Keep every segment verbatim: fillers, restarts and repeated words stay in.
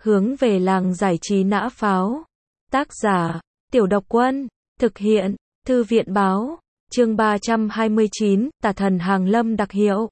Hướng về làng giải trí nã pháo. Tác giả, Tiểu Độc Quân. Thực hiện, Thư viện Báo. Chương ba trăm hai mươi chín, Tà thần hàng lâm đặc hiệu.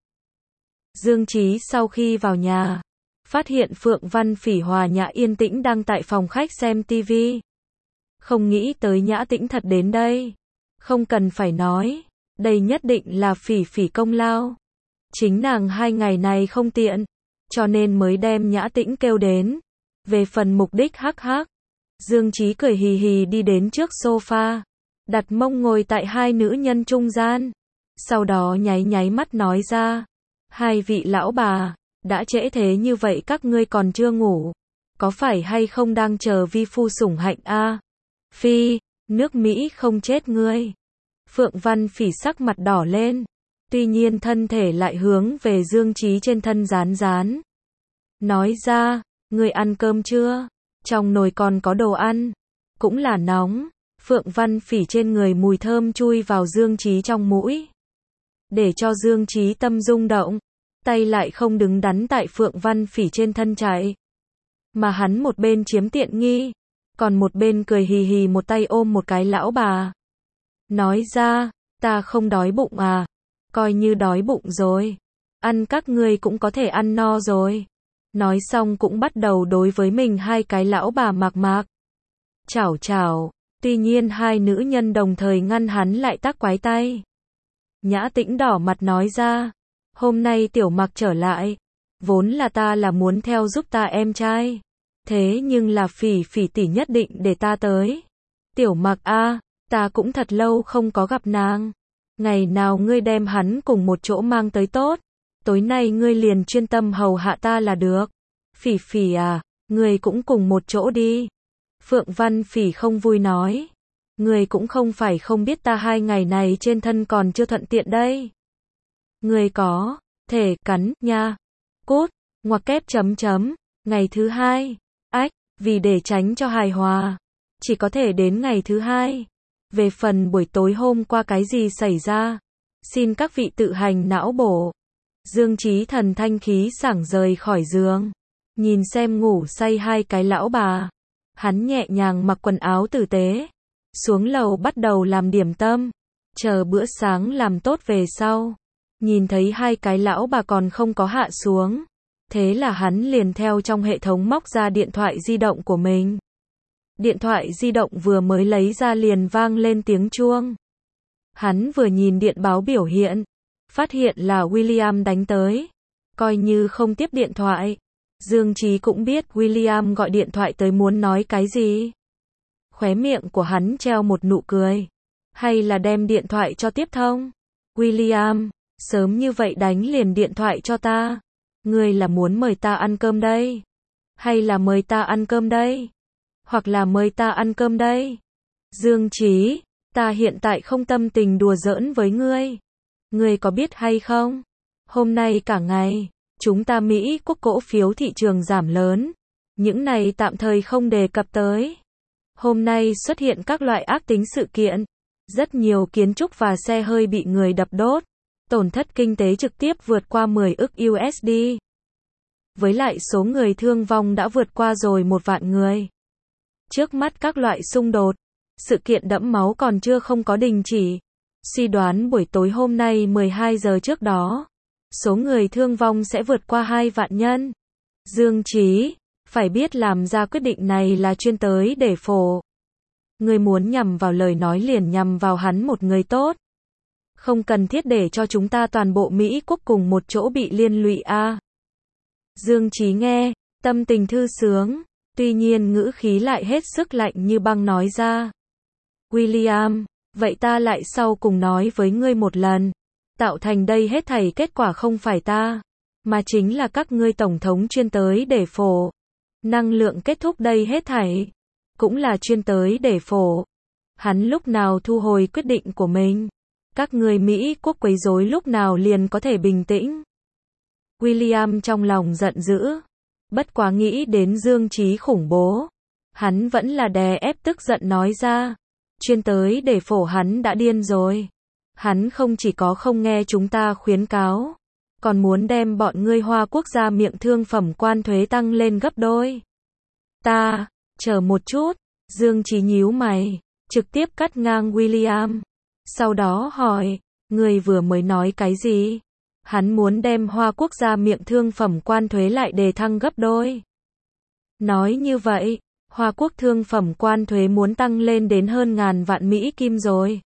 Dương Chí sau khi vào nhà, phát hiện Phượng Văn Phỉ hòa Nhã Yên Tĩnh đang tại phòng khách xem tivi. Không nghĩ tới Nhã Tĩnh thật đến đây. Không cần phải nói, đây nhất định là Phỉ Phỉ công lao. Chính nàng hai ngày này không tiện, cho nên mới đem Nhã Tĩnh kêu đến. Về phần mục đích hắc hắc, Dương Chí cười hì hì đi đến trước sofa, đặt mông ngồi tại hai nữ nhân trung gian. Sau đó nháy nháy mắt nói ra, hai vị lão bà, đã trễ thế như vậy các ngươi còn chưa ngủ, có phải hay không đang chờ vi phu sủng hạnh a? Phi, nước Mỹ không chết ngươi. Phượng Văn Phỉ sắc mặt đỏ lên, tuy nhiên thân thể lại hướng về Dương Chí trên thân dán dán. Nói ra, ngươi ăn cơm chưa? Trong nồi còn có đồ ăn, cũng là nóng. Phượng Văn Phỉ trên người mùi thơm chui vào Dương Chí trong mũi, để cho Dương Chí tâm rung động, tay lại không đứng đắn tại Phượng Văn Phỉ trên thân chạy, mà hắn một bên chiếm tiện nghi, còn một bên cười hì hì một tay ôm một cái lão bà. Nói ra, ta không đói bụng à? Coi như đói bụng rồi, ăn các ngươi cũng có thể ăn no rồi. Nói xong cũng bắt đầu đối với mình hai cái lão bà mạc mạc. Chảo chảo, tuy nhiên hai nữ nhân đồng thời ngăn hắn lại tác quái tay. Nhã Tĩnh đỏ mặt nói ra, hôm nay Tiểu Mặc trở lại, vốn là ta là muốn theo giúp ta em trai, thế nhưng là Phỉ Phỉ tỷ nhất định để ta tới. Tiểu Mặc a, ta cũng thật lâu không có gặp nàng, ngày nào ngươi đem hắn cùng một chỗ mang tới tốt, tối nay ngươi liền chuyên tâm hầu hạ ta là được. Phỉ Phỉ à, ngươi cũng cùng một chỗ đi. Phượng Văn Phỉ không vui nói, ngươi cũng không phải không biết ta hai ngày này trên thân còn chưa thuận tiện đây. Ngươi có thể cắn nha. Cút, ngoặc kép chấm chấm. Ngày thứ hai, ách, vì để tránh cho hài hòa, chỉ có thể đến ngày thứ hai. Về phần buổi tối hôm qua cái gì xảy ra, xin các vị tự hành não bổ. Dương Chí thần thanh khí sảng rời khỏi giường, nhìn xem ngủ say hai cái lão bà, hắn nhẹ nhàng mặc quần áo tử tế, xuống lầu bắt đầu làm điểm tâm, chờ bữa sáng làm tốt về sau, nhìn thấy hai cái lão bà còn không có hạ xuống, thế là hắn liền theo trong hệ thống móc ra điện thoại di động của mình. Điện thoại di động vừa mới lấy ra liền vang lên tiếng chuông. Hắn vừa nhìn điện báo biểu hiện, phát hiện là William đánh tới. Coi như không tiếp điện thoại, Dương Chí cũng biết William gọi điện thoại tới muốn nói cái gì. Khóe miệng của hắn treo một nụ cười. Hay là đem điện thoại cho tiếp thông? William, sớm như vậy đánh liền điện thoại cho ta. Ngươi là muốn mời ta ăn cơm đây? Hay là mời ta ăn cơm đây? Hoặc là mời ta ăn cơm đây? Dương Chí, ta hiện tại không tâm tình đùa giỡn với ngươi. Ngươi có biết hay không? Hôm nay cả ngày, chúng ta Mỹ quốc cổ phiếu thị trường giảm lớn. Những này tạm thời không đề cập tới. Hôm nay xuất hiện các loại ác tính sự kiện. Rất nhiều kiến trúc và xe hơi bị người đập đốt. Tổn thất kinh tế trực tiếp vượt qua mười ức u ét đê. Với lại số người thương vong đã vượt qua rồi một vạn người. Trước mắt các loại xung đột, sự kiện đẫm máu còn chưa không có đình chỉ. Suy đoán buổi tối hôm nay mười hai giờ trước đó, số người thương vong sẽ vượt qua hai vạn nhân. Dương Chí, phải biết làm ra quyết định này là chuyên tới để phổ. Người muốn nhằm vào lời nói liền nhằm vào hắn một người tốt. Không cần thiết để cho chúng ta toàn bộ Mỹ quốc cùng một chỗ bị liên lụy a. À. Dương Chí nghe, tâm tình thư sướng, tuy nhiên ngữ khí lại hết sức lạnh như băng nói ra. William, vậy ta lại sau cùng nói với ngươi một lần, tạo thành đây hết thảy kết quả không phải ta, mà chính là các ngươi tổng thống chuyên tới để phổ. Năng lượng kết thúc đây hết thảy, cũng là chuyên tới để phổ. Hắn lúc nào thu hồi quyết định của mình, các ngươi Mỹ quốc quấy rối lúc nào liền có thể bình tĩnh. William trong lòng giận dữ, bất quá nghĩ đến Dương Chí khủng bố, hắn vẫn là đè ép tức giận nói ra. Chuyên tới để phổ hắn đã điên rồi. Hắn không chỉ có không nghe chúng ta khuyến cáo, còn muốn đem bọn ngươi Hoa quốc gia miệng thương phẩm quan thuế tăng lên gấp đôi. Ta, chờ một chút, Dương Chí nhíu mày, trực tiếp cắt ngang William. Sau đó hỏi, người vừa mới nói cái gì? Hắn muốn đem Hoa Quốc gia miệng thương phẩm quan thuế lại đề thăng gấp đôi. Nói như vậy, Hoa Quốc thương phẩm quan thuế muốn tăng lên đến hơn ngàn vạn Mỹ Kim rồi.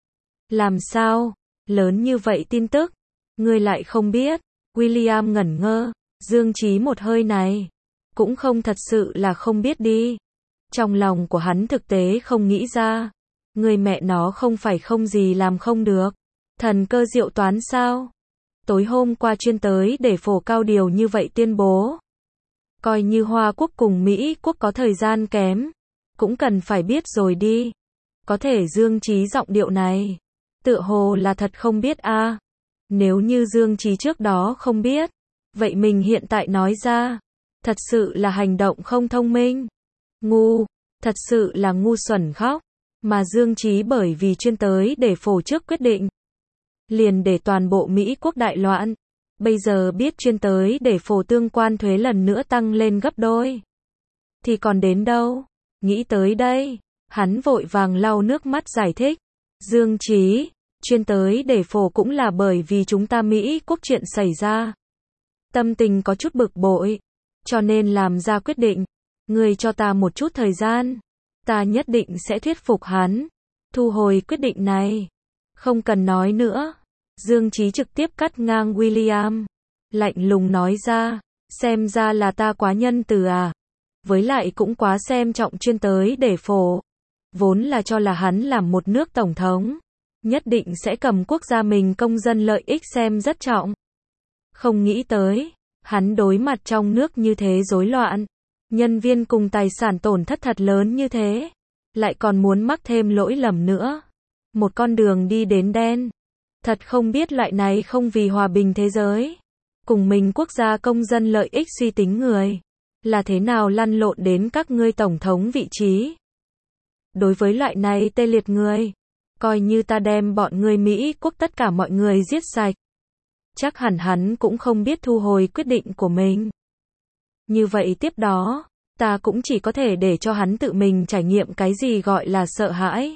Làm sao? Lớn như vậy tin tức, ngươi lại không biết? William ngẩn ngơ, Dương Chí một hơi này, cũng không thật sự là không biết đi. Trong lòng của hắn thực tế không nghĩ ra, người mẹ nó không phải không gì làm không được. Thần cơ diệu toán sao? Tối hôm qua chuyên tới để phổ cao điều như vậy tuyên bố. Coi như Hoa Quốc cùng Mỹ Quốc có thời gian kém, cũng cần phải biết rồi đi. Có thể Dương Chí giọng điệu này, tựa hồ là thật không biết a. À. Nếu như Dương Chí trước đó không biết, vậy mình hiện tại nói ra, thật sự là hành động không thông minh. Ngu, thật sự là ngu xuẩn khóc. Mà Dương Chí bởi vì chuyên tới để phổ trước quyết định, liền để toàn bộ Mỹ Quốc đại loạn. Bây giờ biết chuyên tới để phổ tương quan thuế lần nữa tăng lên gấp đôi, thì còn đến đâu? Nghĩ tới đây, hắn vội vàng lau nước mắt giải thích. Dương Chí, chuyên tới để phổ cũng là bởi vì chúng ta Mỹ Quốc chuyện xảy ra. Tâm tình có chút bực bội, cho nên làm ra quyết định. Ngươi cho ta một chút thời gian, ta nhất định sẽ thuyết phục hắn, thu hồi quyết định này. Không cần nói nữa. Dương Chí trực tiếp cắt ngang William, lạnh lùng nói ra, xem ra là ta quá nhân từ à. Với lại cũng quá xem trọng chuyên tới để phổ. Vốn là cho là hắn làm một nước tổng thống, nhất định sẽ cầm quốc gia mình công dân lợi ích xem rất trọng. Không nghĩ tới, hắn đối mặt trong nước như thế rối loạn, nhân viên cùng tài sản tổn thất thật lớn như thế, lại còn muốn mắc thêm lỗi lầm nữa. Một con đường đi đến đen. Thật không biết loại này không vì hòa bình thế giới, cùng mình quốc gia công dân lợi ích suy tính người, là thế nào lăn lộn đến các ngươi tổng thống vị trí. Đối với loại này tê liệt người, coi như ta đem bọn người Mỹ Quốc tất cả mọi người giết sạch, chắc hẳn hắn cũng không biết thu hồi quyết định của mình. Như vậy tiếp đó, ta cũng chỉ có thể để cho hắn tự mình trải nghiệm cái gì gọi là sợ hãi.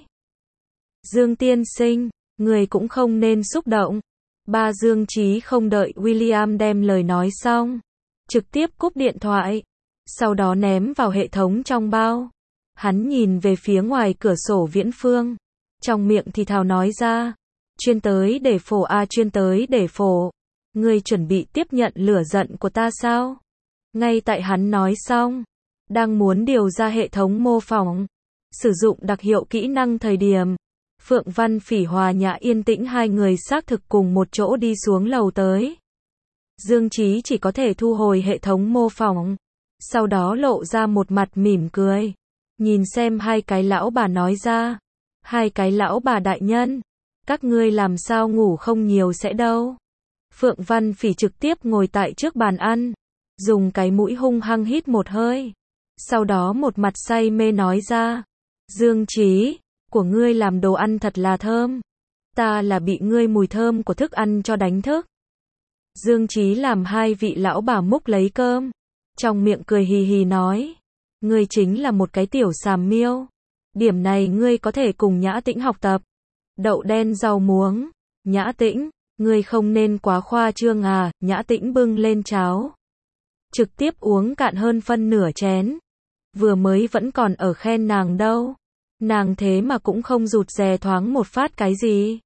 Dương tiên sinh, người cũng không nên xúc động. Ba Dương Chí không đợi William đem lời nói xong, trực tiếp cúp điện thoại, sau đó ném vào hệ thống trong bao. Hắn nhìn về phía ngoài cửa sổ viễn phương, trong miệng thì thào nói ra, chuyên tới để phổ a à, chuyên tới để phổ, ngươi chuẩn bị tiếp nhận lửa giận của ta sao? Ngay tại hắn nói xong, đang muốn điều ra hệ thống mô phỏng, sử dụng đặc hiệu kỹ năng thời điểm, Phượng Văn Phỉ Hòa Nhã Yên Tĩnh hai người xác thực cùng một chỗ đi xuống lầu tới. Dương Chí chỉ có thể thu hồi hệ thống mô phỏng, sau đó lộ ra một mặt mỉm cười, nhìn xem hai cái lão bà nói ra, hai cái lão bà đại nhân, các ngươi làm sao ngủ không nhiều sẽ đâu. Phượng Văn Phỉ trực tiếp ngồi tại trước bàn ăn, dùng cái mũi hung hăng hít một hơi, sau đó một mặt say mê nói ra, Dương Chí, của ngươi làm đồ ăn thật là thơm, ta là bị ngươi mùi thơm của thức ăn cho đánh thức. Dương Chí làm hai vị lão bà múc lấy cơm, trong miệng cười hì hì nói, ngươi chính là một cái tiểu xàm miêu, điểm này ngươi có thể cùng Nhã Tĩnh học tập. Đậu đen rau muống, Nhã Tĩnh, ngươi không nên quá khoa trương à. Nhã Tĩnh bưng lên cháo, trực tiếp uống cạn hơn phân nửa chén, vừa mới vẫn còn ở khen nàng đâu. Nàng thế mà cũng không rụt rè thoáng một phát cái gì.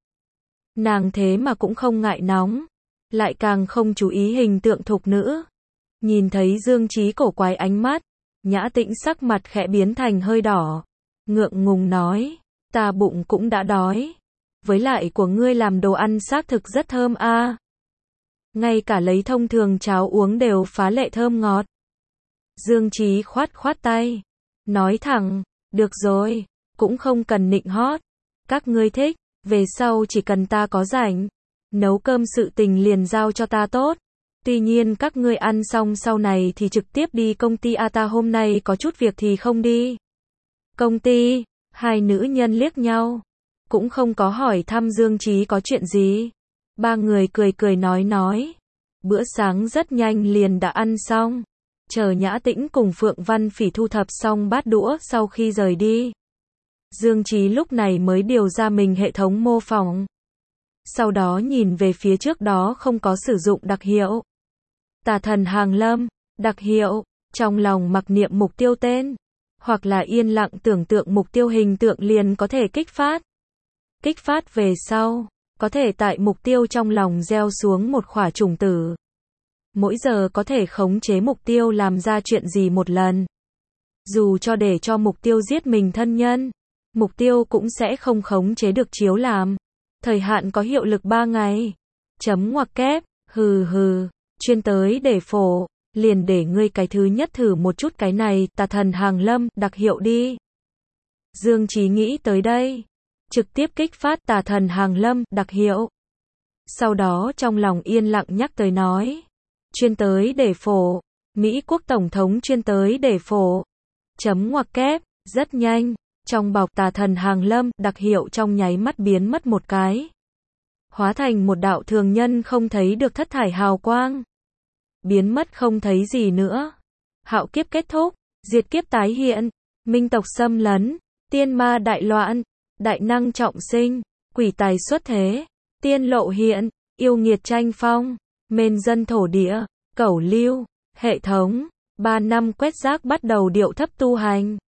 Nàng thế mà cũng không ngại nóng, lại càng không chú ý hình tượng thục nữ. Nhìn thấy Dương Chí cổ quái ánh mắt, Nhã Tĩnh sắc mặt khẽ biến thành hơi đỏ, ngượng ngùng nói, ta bụng cũng đã đói, với lại của ngươi làm đồ ăn xác thực rất thơm a. À. Ngay cả lấy thông thường cháo uống đều phá lệ thơm ngọt. Dương Chí khoát khoát tay, nói thẳng, được rồi, cũng không cần nịnh hót, các ngươi thích, về sau chỉ cần ta có rảnh, nấu cơm sự tình liền giao cho ta tốt. Tuy nhiên các ngươi ăn xong sau này thì trực tiếp đi công ty a, ta hôm nay có chút việc thì không đi. Công ty, hai nữ nhân liếc nhau, cũng không có hỏi thăm Dương Chí có chuyện gì. Ba người cười cười nói nói, bữa sáng rất nhanh liền đã ăn xong. Chờ Nhã Tĩnh cùng Phượng Văn Phỉ thu thập xong bát đũa sau khi rời đi, Dương Chí lúc này mới điều ra mình hệ thống mô phỏng. Sau đó nhìn về phía trước đó không có sử dụng đặc hiệu. Tà thần hàng lâm, đặc hiệu, trong lòng mặc niệm mục tiêu tên, hoặc là yên lặng tưởng tượng mục tiêu hình tượng liền có thể kích phát. Kích phát về sau, có thể tại mục tiêu trong lòng gieo xuống một quả trùng tử. Mỗi giờ có thể khống chế mục tiêu làm ra chuyện gì một lần. Dù cho để cho mục tiêu giết mình thân nhân, mục tiêu cũng sẽ không khống chế được chiếu làm. Thời hạn có hiệu lực ba ngày. Chấm ngoặc kép, hừ hừ, chuyên tới để phổ, liền để ngươi cái thứ nhất thử một chút cái này, tà thần hàng lâm, đặc hiệu đi. Dương Chí nghĩ tới đây, trực tiếp kích phát tà thần hàng lâm, đặc hiệu. Sau đó trong lòng yên lặng nhắc tới nói, chuyên tới để phổ, Mỹ quốc tổng thống chuyên tới để phổ. Chấm ngoặc kép, rất nhanh, trong bọc tà thần hàng lâm, đặc hiệu trong nháy mắt biến mất một cái. Hóa thành một đạo thường nhân không thấy được thất thải hào quang. Biến mất không thấy gì nữa. Hạo kiếp kết thúc, diệt kiếp tái hiện, minh tộc xâm lấn, tiên ma đại loạn, đại năng trọng sinh, quỷ tài xuất thế, tiên lộ hiện, yêu nghiệt tranh phong, mên dân thổ địa, cẩu lưu, hệ thống, ba năm quét rác bắt đầu điệu thấp tu hành.